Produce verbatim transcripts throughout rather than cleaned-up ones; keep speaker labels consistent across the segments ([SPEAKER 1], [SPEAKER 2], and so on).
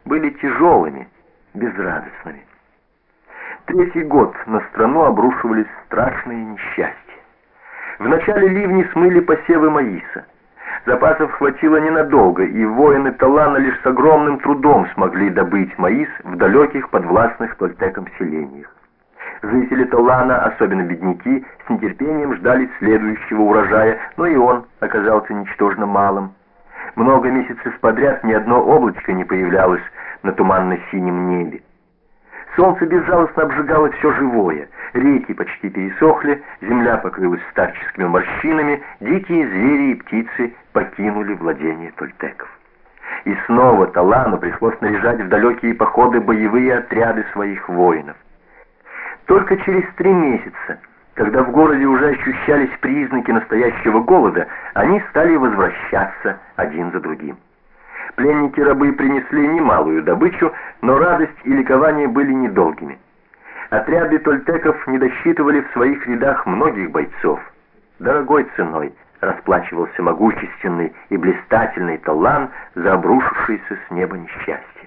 [SPEAKER 1] были тяжелыми, безрадостными. Третий год на страну обрушивались страшные несчастья. Вначале ливни смыли посевы маиса. Запасов хватило ненадолго, и воины Толлана лишь с огромным трудом смогли добыть маис в далеких подвластных Толтекам селениях. Жители Толлана, особенно бедняки, с нетерпением ждали следующего урожая, но и он оказался ничтожно малым. Много месяцев подряд ни одно облачко не появлялось на туманно-синем небе. Солнце безжалостно обжигало все живое, реки почти пересохли, земля покрылась старческими морщинами, дикие звери и птицы покинули владение тольтеков. И снова Толлану пришлось снаряжать в далекие походы боевые отряды своих воинов. Только через три месяца, когда в городе уже ощущались признаки настоящего голода, они стали возвращаться один за другим. Пленники-рабы принесли немалую добычу, но радость и ликование были недолгими. Отряды тольтеков не досчитывали в своих рядах многих бойцов. Дорогой ценой расплачивался могущественный и блистательный Толлан за обрушившееся с неба несчастье.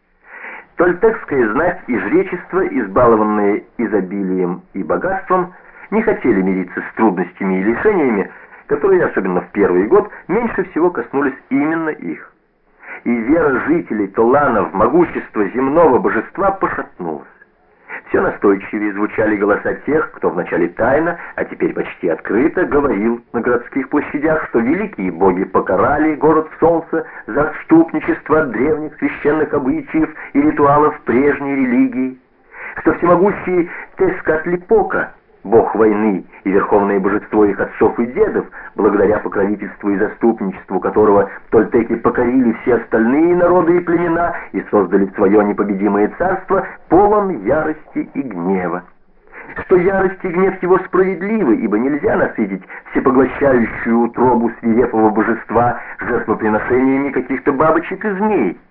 [SPEAKER 1] Тольтекская знать и жречество, избалованные изобилием и богатством, не хотели мириться с трудностями и лишениями, которые, особенно в первый год, меньше всего коснулись именно их. И вера жителей Толлана в могущество земного божества пошатнулась. Все настойчивее звучали голоса тех, кто вначале тайно, а теперь почти открыто говорил на городских площадях, что великие боги покарали город солнца за отступничество от древних священных обычаев и ритуалов прежней религии, что всемогущий Тескатлипока, бог войны и верховное божество их отцов и дедов, благодаря покровительству и заступничеству которого тольтеки покорили все остальные народы и племена и создали свое непобедимое царство, полон ярости и гнева. Что ярость и гнев его справедливы, ибо нельзя насытить всепоглощающую утробу свирепого божества жертвоприношениями каких-то бабочек и змей.